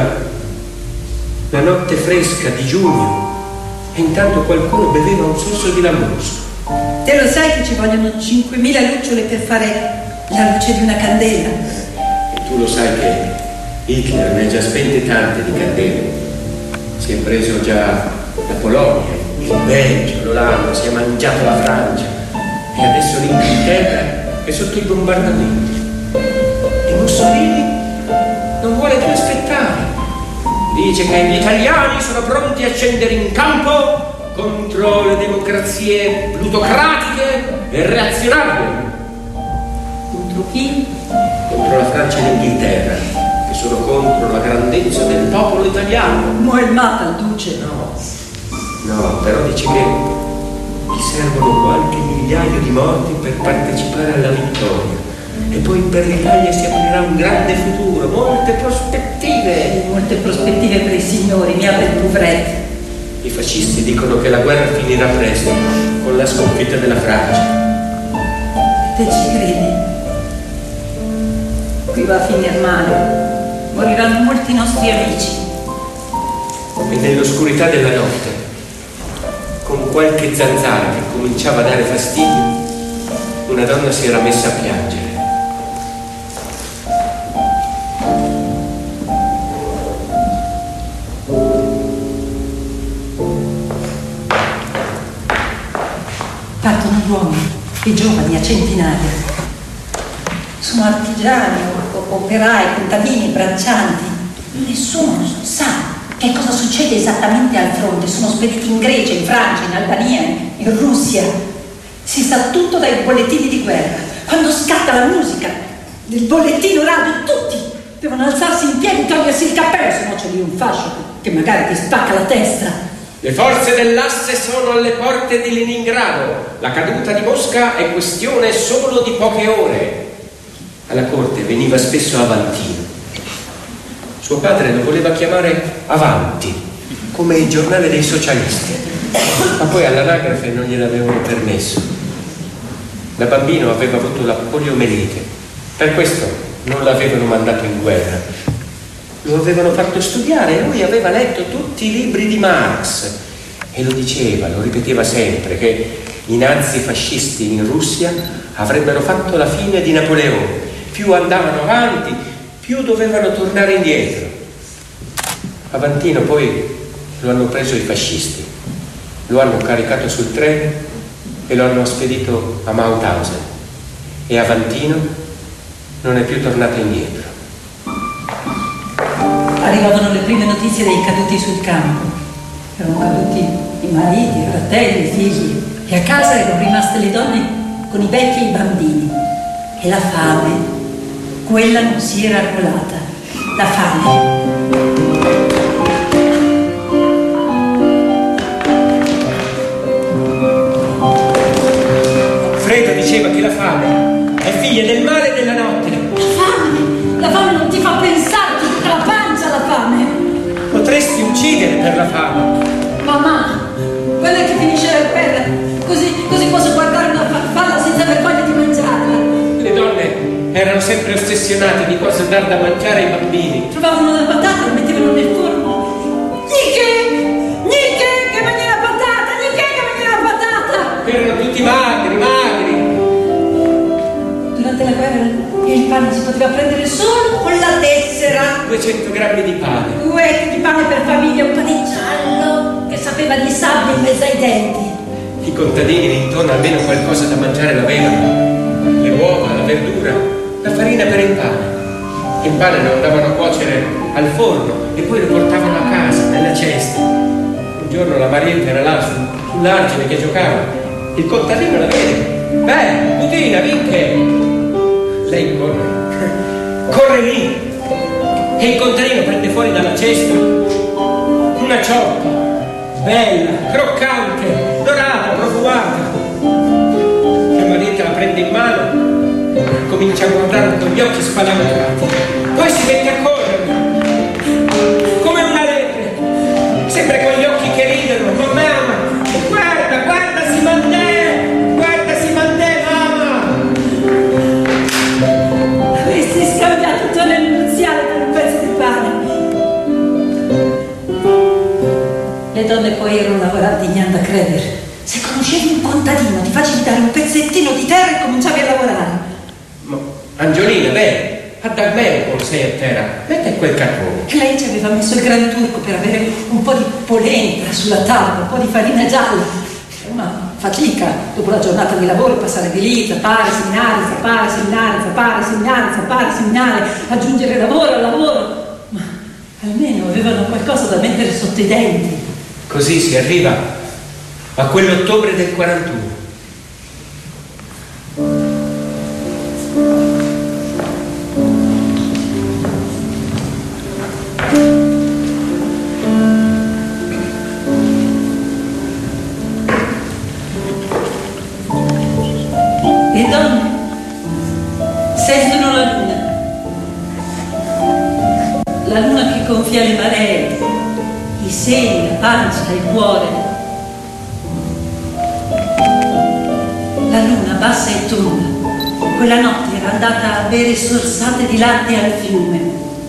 la notte fresca di giugno e intanto qualcuno beveva un sorso di lambrusco. Te lo sai che ci vogliono cinquemila lucciole per fare la luce di una candela? E tu lo sai che Hitler ne ha già spente tante di candele. Si è preso già la Polonia, il Belgio, l'Olanda, si è mangiato la Francia e adesso l'Inghilterra è sotto i bombardamenti. E Mussolini non vuole più aspettare. Dice che gli italiani sono pronti a scendere in campo contro le democrazie plutocratiche e reazionarie. Contro chi? Contro la Francia e l'Inghilterra, che sono contro la grandezza del popolo italiano. Mo' il mappa il duce, no? No, però dice che gli servono qualche migliaio di morti per partecipare alla vittoria. E poi per l'Italia si aprirà un grande futuro, molte prospettive. Molte prospettive per i signori, mia per poveretti. I fascisti dicono che la guerra finirà presto, con la sconfitta della Francia. Te ci credi? Qui va a finire male. Moriranno molti nostri amici. E nell'oscurità della notte, con qualche zanzara che cominciava a dare fastidio, una donna si era messa a piangere. Partono gli uomini, i giovani a centinaia. Sono artigiani, operai, contadini, braccianti. Nessuno sa che cosa succede esattamente al fronte. Sono spediti in Grecia, in Francia, in Albania, in Russia. Si sa tutto dai bollettini di guerra. Quando scatta la musica del bollettino radio, tutti devono alzarsi in piedi, togliersi il cappello, se no c'è lì un fascio che magari ti spacca la testa. Le forze dell'asse sono alle porte di Leningrado. La caduta di Mosca è questione solo di poche ore. Alla corte veniva spesso Avantino. Suo padre lo voleva chiamare Avanti, come il giornale dei socialisti, ma poi all'anagrafe non gliel'avevano permesso. Da bambino aveva avuto la poliomelite, per questo non l'avevano mandato in guerra. Lo avevano fatto studiare e lui aveva letto tutti i libri di Marx e lo diceva, lo ripeteva sempre, che i nazifascisti in Russia avrebbero fatto la fine di Napoleone. Più andavano avanti, più dovevano tornare indietro. Avantino poi lo hanno preso i fascisti, lo hanno caricato sul treno e lo hanno spedito a Mauthausen. E Avantino non è più tornato indietro. Arrivavano le prime notizie dei caduti sul campo. Erano caduti i mariti, i fratelli, i figli, e a casa erano rimaste le donne con i vecchi e i bambini. E la fame, quella non si era arruolata. La fame. Fredo diceva che la fame è figlia del male e della notte. La fame! La fame non ti fa pensare, ti tocca la pancia la fame! Potresti uccidere per la fame. Mamma, quella che finisce la guerra, così, così posso guardare una farfalla senza aver voglia di mangiarla. Le donne erano sempre ossessionate di cosa dar da mangiare ai bambini. Trovavano la patata e la mettevano nel forno. Nicche! Nicche che mangia la patata! Nicche che mangia la patata! Erano tutti magri, magri. Durante la guerra il pane si poteva prendere solo con la tessera. duecento grammi di pane. Due di pane per famiglia, un pane giallo che sapeva di sabbia in mezzo ai denti. I contadini intorno almeno qualcosa da mangiare l'avevano. Le uova, la verdura, la farina per il pane. Il pane lo andavano a cuocere al forno e poi lo portavano a casa, nella cesta. Un giorno la Marietta era là sull'argine che giocava. Il contadino la vede. Beh, Putina, vinche! Lei corre. Corre lì. E il contadino prende fuori dalla cesta una ciocca, bella, croccante, dorata, profumata. La Marietta la prende in mano, comincia a guardare con gli occhi spalancati, poi si mette a correre come una lepre, sempre con gli occhi che ridono. Mamma, guarda, guarda Simandè, guarda Simandè, mamma. Avresti scambiato il tonello nuziale per un pezzo di pane. Le donne poi erano lavoranti niente a credere. Se conoscevi un contadino ti facevi dare un pezzettino di terra e cominciavi a lavorare. Ma Angiolina, beh, a Dagmeo come sei a terra, metti quel carbone. E lei ci aveva messo il gran turco per avere un po' di polenta sulla tavola, un po' di farina gialla. Ma fatica, dopo la giornata di lavoro, passare di lì, zappare, seminare, zappare, seminare, zappare, seminare, zappare, seminare, aggiungere lavoro al lavoro. Ma almeno avevano qualcosa da mettere sotto i denti. Così si arriva a quell'ottobre del quarantuno. Le donne sentono la luna, la luna che gonfia le maree, i seni, la pancia, il cuore. La luna bassa e tonda, quella notte era andata a bere sorsate di latte al fiume.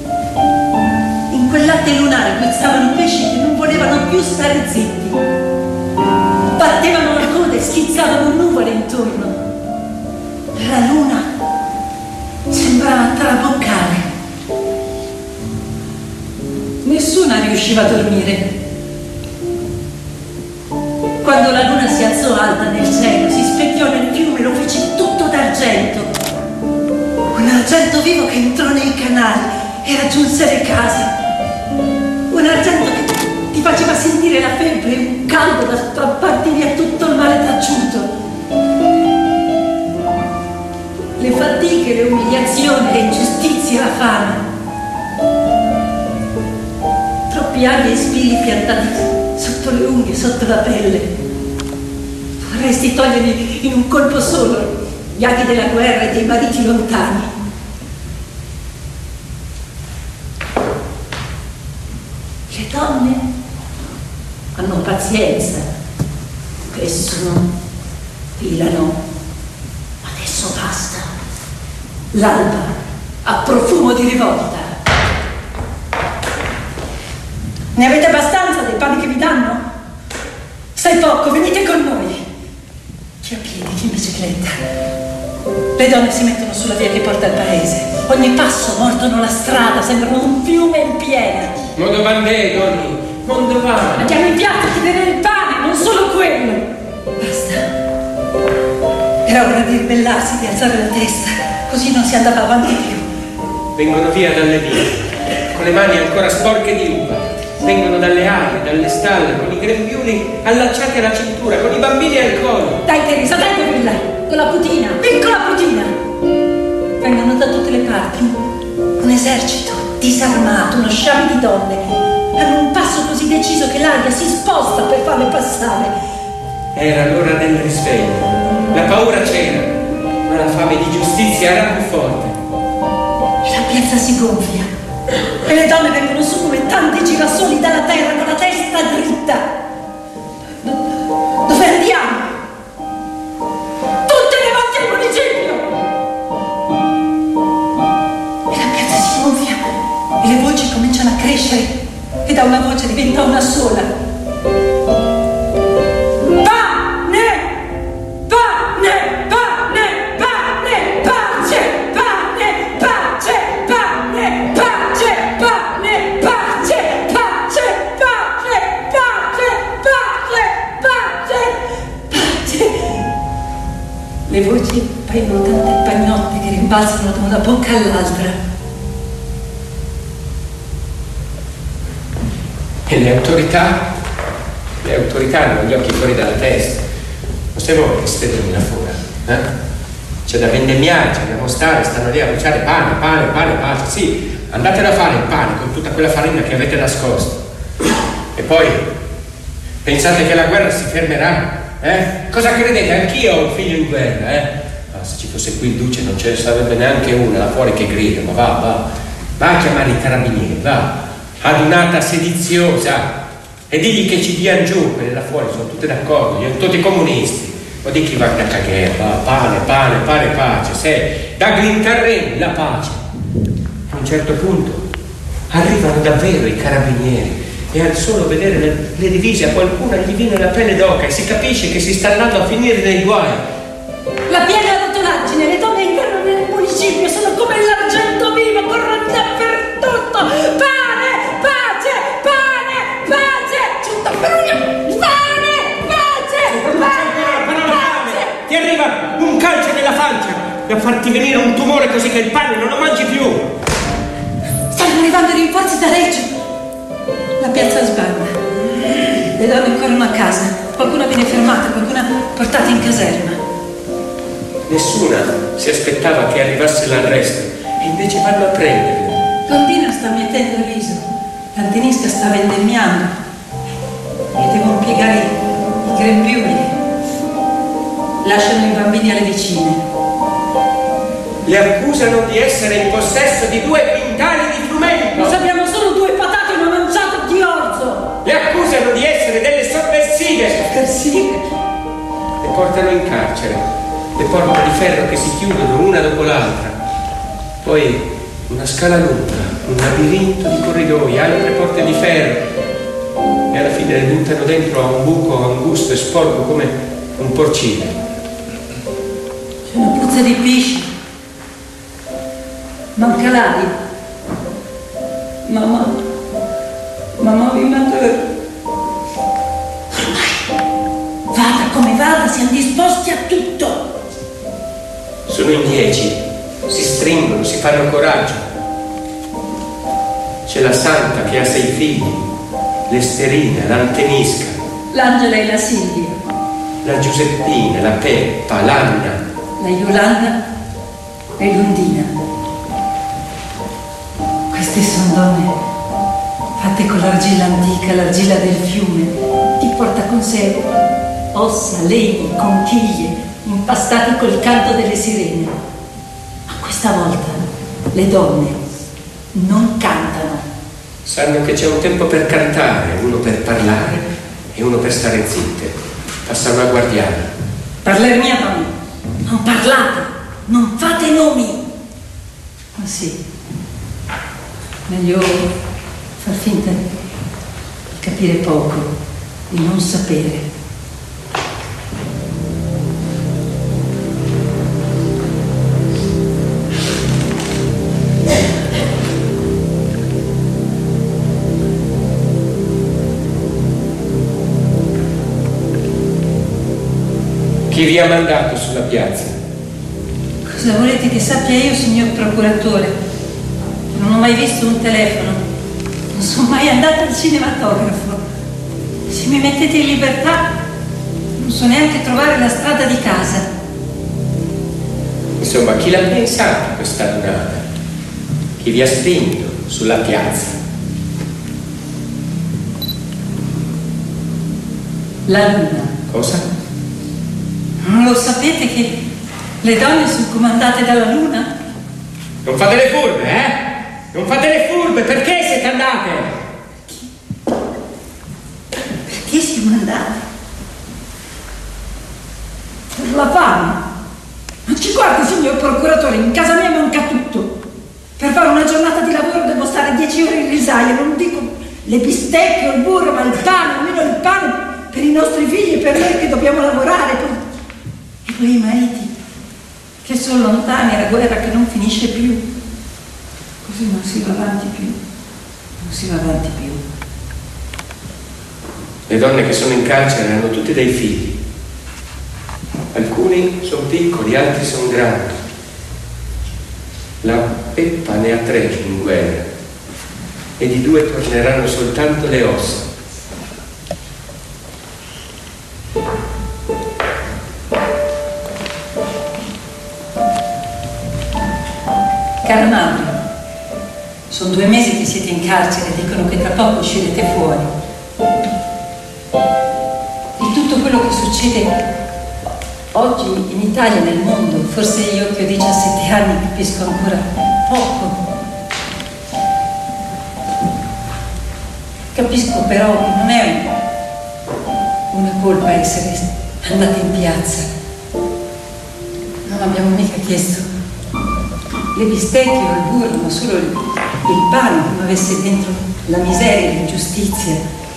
In quel latte lunare guizzavano pesci che non volevano più stare zitti. Battevano la coda e schizzavano nuvole intorno. La luna sembrava traboccare. Nessuna riusciva a dormire. Quando la luna si alzò alta nel cielo, si specchiò nel fiume, lo fece tutto d'argento. Un argento vivo che entrò nei canali e raggiunse le case. Un argento che ti faceva sentire la febbre e un caldo da strapparti via tutto il male taciuto. Le fatiche, le umiliazioni, le ingiustizie, la fame. Troppi aghi e spilli piantati sotto le unghie, sotto la pelle. Vorresti toglierli in un colpo solo, gli aghi della guerra e dei mariti lontani. Le donne hanno pazienza, pessono, filano, ma adesso basta. L'alba ha profumo di rivolta. Ne avete abbastanza dei pani che vi danno? Stai poco, venite con noi. Chi a piedi, chi in bicicletta. Le donne si mettono sulla via che porta al paese. Ogni passo mordono la strada, sembrano un fiume in piena. Ma dove andate, Donny? Non dove vanno? Andiamo in piazza a chiedere il pane, non solo quello. Basta. Era ora di ribellarsi, di alzare la testa. Così non si andava avanti più. Vengono via dalle vie, con le mani ancora sporche di uva. Vengono dalle ali, dalle stalle, con i grembiuli allacciati alla cintura, con i bambini al collo. Dai Teresa, dai Gorilla, con la putina, piccola putina. Vengono da tutte le parti. Un esercito disarmato, uno sciame di donne. Hanno un passo così deciso che l'aria si sposta per farle passare. Era l'ora del risveglio. La paura c'era, ma la fame di giustizia era più forte. E la piazza si gonfia. E le donne vengono su come tanti girasoli dalla terra con la testa dritta. Do- dove andiamo? Tutte davanti al municipio! E la piazza si gonfia e le voci cominciano a crescere e da una voce diventa una sola. Le voci paiono tante pagnotte che rimbalzano da una bocca all'altra. E le autorità? Le autorità hanno gli occhi fuori dalla testa. Non sei voi che siete là fuori, eh? C'è da vendemmiare, c'è da mostare, stanno lì a bruciare pane, pane, pane, pane. Sì, andatelo a fare il pane con tutta quella farina che avete nascosto. E poi pensate che la guerra si fermerà? Eh? Cosa credete? Anch'io ho un figlio in guerra, eh? Ma se ci fosse qui il duce non ce ne sarebbe neanche una là fuori che grida, ma va, va, va a chiamare i carabinieri, va, adunata sediziosa, e digli che ci diano giù, quelle là fuori sono tutte d'accordo, sono tutti comunisti. O di chi va a cagare, va, pane, pane, pane, pace, sei, da Glintarren la pace. A un certo punto arrivano davvero i carabinieri. E al solo vedere le, le divise a qualcuno gli viene la pelle d'oca e si capisce che si sta andando a finire nei guai. La piena rotolaggine, le donne entrano nel municipio, sono come l'argento vivo, corrono dappertutto. Pane, pace, pane, pace, giunta Perugna, pane, pace, pane, pace. Ti arriva un calcio nella pancia da farti venire un tumore così che il pane non lo mangi più. Stanno arrivando i rinforzi da Reggio. La piazza sbanda. Le donne corrono a casa. Qualcuna viene fermata, qualcuna portata in caserma. Nessuna si aspettava che arrivasse l'arresto e invece vanno a prenderle. Bambina sta mietendo il riso. L'antenisca sta vendemmiando. E devono piegare i grembiuli. Lasciano i bambini alle vicine. Le accusano di essere in possesso di due quintali di frumento. Noi sappiamo solo due patate e una manciata di orzo. Le accusano di essere delle sovversive. Sovversive? Le portano in carcere. Le porte di ferro che si chiudono una dopo l'altra. Poi una scala lunga, un labirinto di corridoi, altre porte di ferro. E alla fine le buttano dentro a un buco angusto e sporco come un porcino. C'è una Puzza di pesci. Manca l'aria. Mamma, mamma mi mangiare. Ormai, vada come vada, siamo disposti a tutto. Sono in dieci, si stringono, si fanno coraggio. C'è la Santa che ha sei figli, l'Esterina, l'Antenisca, l'Angela e la Silvia, la Giuseppina, la Peppa, l'Anna, la Yolanda e l'Undina. Queste sono donne fatte con l'argilla antica, l'argilla del fiume, che porta con sé ossa, legni, conchiglie, impastati col canto delle sirene. Ma questa volta le donne non cantano. Sanno che c'è un tempo per cantare, uno per parlare e uno per stare zitte. Passano a guardiare. Parlermi a noi, non parlate, non fate nomi. Ma sì, meglio far finta di capire poco, di non sapere. Chi vi ha mandato sulla piazza? Cosa volete che sappia io, signor procuratore? Non ho mai visto un telefono, non sono mai andata al cinematografo. Se mi mettete in libertà, non so neanche trovare la strada di casa. Insomma, chi l'ha pensata questa adunata? Chi vi ha spinto sulla piazza? La luna. Cosa? Non lo sapete che le donne sono comandate dalla luna? Non fate le furbe, eh? Non fate le furbe, perché siete andate? Perché siamo andate? Per la fame. Ma ci guardi, signor procuratore, in casa mia manca tutto. Per fare una giornata di lavoro devo stare dieci ore in risaia, non dico le bistecche o il burro, ma il pane, almeno il pane per i nostri figli e per noi che dobbiamo lavorare. Per... E poi i mariti, che sono lontani, la guerra che non finisce più. Così non si va avanti più, non si va avanti più. Le donne che sono in carcere hanno tutte dei figli. Alcuni sono piccoli, altri sono grandi. La Peppa ne ha tre in guerra e di due torneranno soltanto le ossa. Cara madre, sono due mesi che siete in carcere e dicono che tra poco uscirete fuori. Di tutto quello che succede oggi in Italia e nel mondo, forse io che ho diciassette anni capisco ancora poco. Capisco però che non è una colpa essere andati in piazza. Non abbiamo mica chiesto le bistecche o il burro, ma solo il, il pane che non avesse dentro la miseria e l'ingiustizia.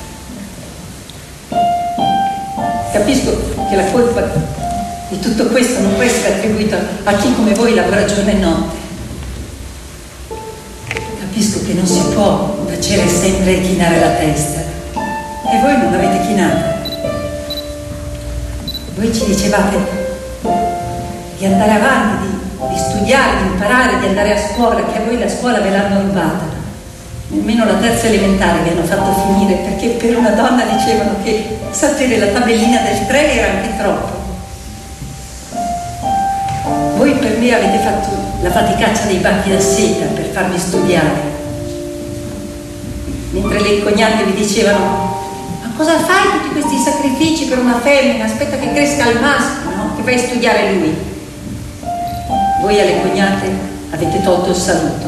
Capisco che la colpa di tutto questo non può essere attribuita a chi come voi lavora giorno e notte. Capisco che non si può tacere sempre e chinare la testa. E voi non l'avete chinata. Voi ci dicevate di andare avanti, di di studiare, di imparare, di andare a scuola, che a voi la scuola ve l'hanno rubata. Nemmeno la terza elementare vi hanno fatto finire, perché per una donna dicevano che sapere la tabellina del tre era anche troppo. Voi per me avete fatto la faticaccia dei banchi da seta per farmi studiare, mentre le cognate vi dicevano: ma cosa fai tutti questi sacrifici per una femmina? Aspetta che cresca il maschio, no? Che vai a studiare lui. Voi alle cognate avete tolto il saluto,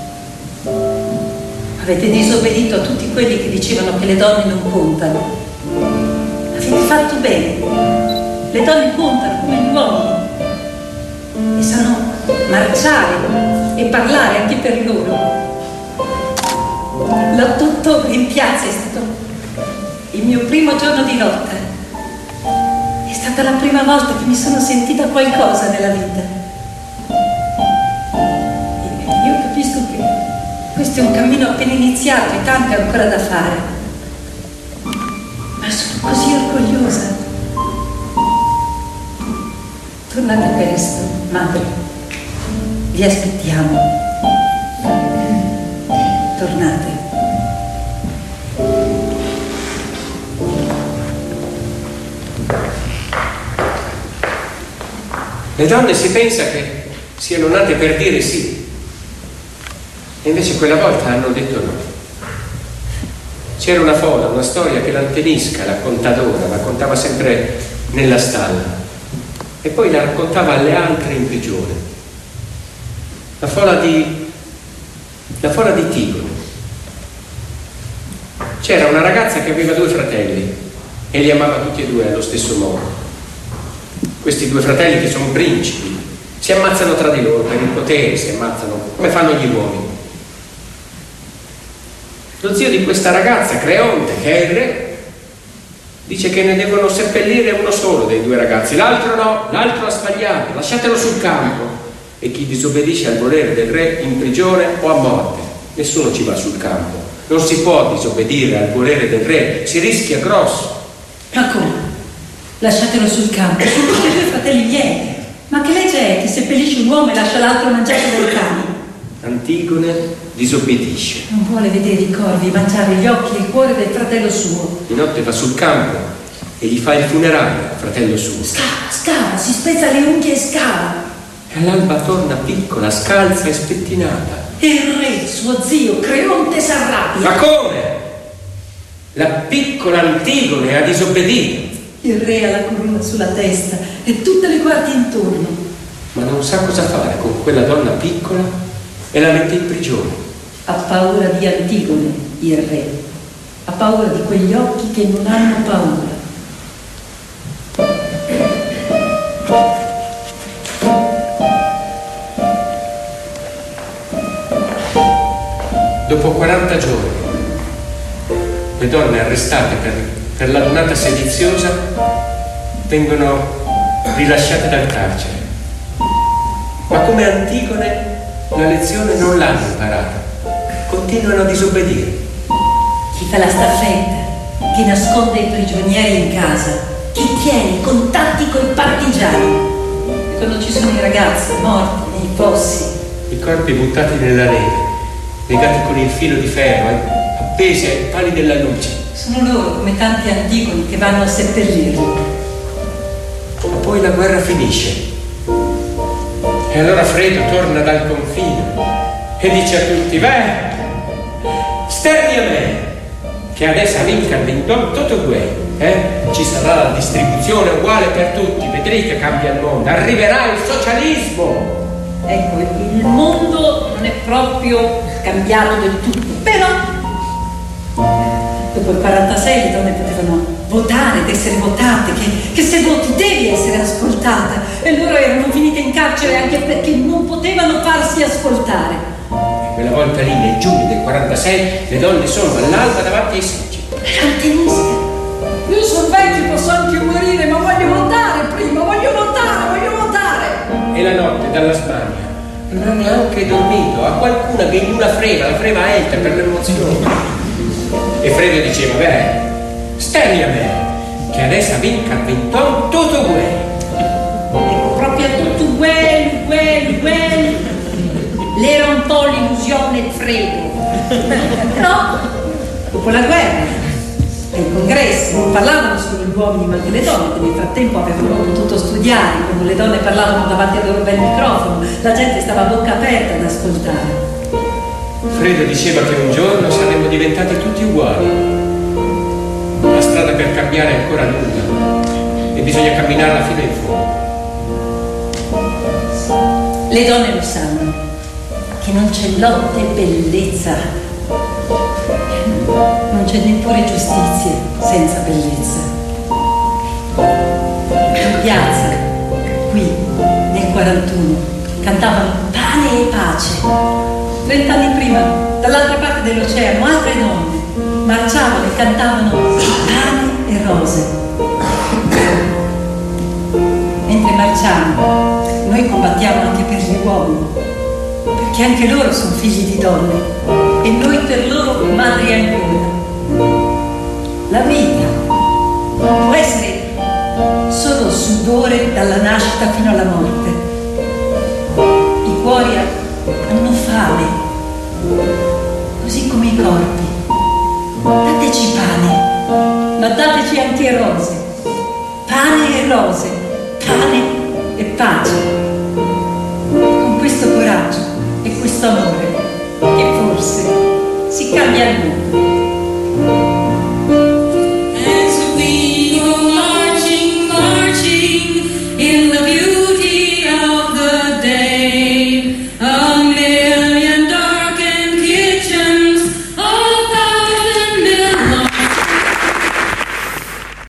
avete disobbedito a tutti quelli che dicevano che le donne non contano. Avete fatto bene, le donne contano come gli uomini e sanno marciare e parlare anche per loro. L'otto ottobre in piazza è stato il mio primo giorno di lotta, è stata la prima volta che mi sono sentita qualcosa nella vita. questo è un cammino appena iniziato e tanto è ancora da fare. Ma sono così orgogliosa. Tornate presto, madre. Vi aspettiamo. Tornate. Le donne si pensa che siano nate per dire sì, e invece quella volta hanno detto no. C'era una fola, una storia che l'antenisca, la contadora, raccontava sempre nella stalla e poi la raccontava alle altre in prigione. La fola di la fola di Tigone. C'era una ragazza che aveva due fratelli e li amava tutti e due allo stesso modo. Questi due fratelli, che sono principi, si ammazzano tra di loro per il potere, si ammazzano come fanno gli uomini. Lo zio di questa ragazza, Creonte, che è il re, dice che ne devono seppellire uno solo dei due ragazzi, l'altro no, l'altro ha sbagliato, lasciatelo sul campo. E chi disobbedisce al volere del re in prigione o a morte. Nessuno ci va sul campo, non si può disobbedire al volere del re, si rischia grosso. Ma come? Lasciatelo sul campo, sono tutti e due fratelli miei. Ma che legge è che seppellisce un uomo e lascia l'altro mangiato dai cani? Antigone disobbedisce. Non vuole vedere i corvi mangiare gli occhi e il cuore del fratello suo. Di notte va sul campo e gli fa il funerale al fratello suo. Scava, scava, si spezza le unghie e scava. E all'alba torna piccola, scalza e spettinata. E il re, suo zio, Creonte, s'arrabbia. Ma come? La piccola Antigone ha disobbedito. Il re ha la corona sulla testa e tutte le guardie intorno. Ma non sa cosa fare con quella donna piccola e la mette in prigione. Ha paura di Antigone, il re. Ha paura di quegli occhi che non hanno paura. Dopo quaranta giorni, le donne arrestate per, per l'adunata sediziosa vengono rilasciate dal carcere. Ma come Antigone la lezione non l'hanno imparata, continuano a disobbedire. Chi fa la staffetta, chi nasconde i prigionieri in casa, chi tiene i contatti coi partigiani. E quando ci sono i ragazzi morti nei fossi, I corpi buttati nella neve, legati con il filo di ferro, appesi ai pali della luce. sono loro, come tanti Antigoni, che vanno a seppellirli. Ma poi la guerra finisce. E allora Fredo torna dal confine e dice a tutti: beh, sterni a me, che adesso vinca il ventotto guai, eh? Ci sarà la distribuzione uguale per tutti, vedrete che cambia il mondo, arriverà il socialismo. Ecco, il mondo non è proprio cambiato del tutto, però dopo il quarantasei le donne potevano votare ed essere votate, che, che se voti devi essere ascoltata, e loro erano finite in carcere anche perché non potevano farsi ascoltare. E quella volta lì, nel giugno del quarantasei, le donne sono all'alba davanti ai seggi. L'antenista. Io sono vecchio, posso anche morire, ma voglio votare prima, voglio votare, voglio votare. E la notte dalla Spagna non ha neanche dormito, a qualcuna che in una freva, la freva alta per l'emozione. E Fredo diceva: beh, sterni a me, che adesso vinca il ventotto tutto guai. Ecco, proprio a tutto guai, guai, guai. L'era un po' l'illusione di Fredo. Però, dopo la guerra, ai congressi non parlavano solo gli uomini ma anche le donne, che nel frattempo avevano potuto studiare. Quando le donne parlavano davanti al loro bel microfono, la gente stava a bocca aperta ad ascoltare. Fredo diceva che un giorno saremmo diventati tutti uguali. La strada per cambiare è ancora lunga e bisogna camminarla fino in fondo. Le donne lo sanno, che non c'è lotta e bellezza, non c'è neppure giustizia senza bellezza. In piazza, qui, nel quarantuno, cantavano pane e pace. Trent'anni prima, dall'altra parte dell'oceano, altre donne marciavano e cantavano pane e rose. Mentre marciamo, noi combattiamo anche per gli uomini, perché anche loro sono figli di donne. e noi per loro madri ancora. La vita può essere solo sudore dalla nascita fino alla morte. I cuori hanno fame, così come i corpi. Dateci pane, ma dateci anche rose. Pane e rose, pane e pace. Con questo coraggio e questo amore che forse si cambia il mondo.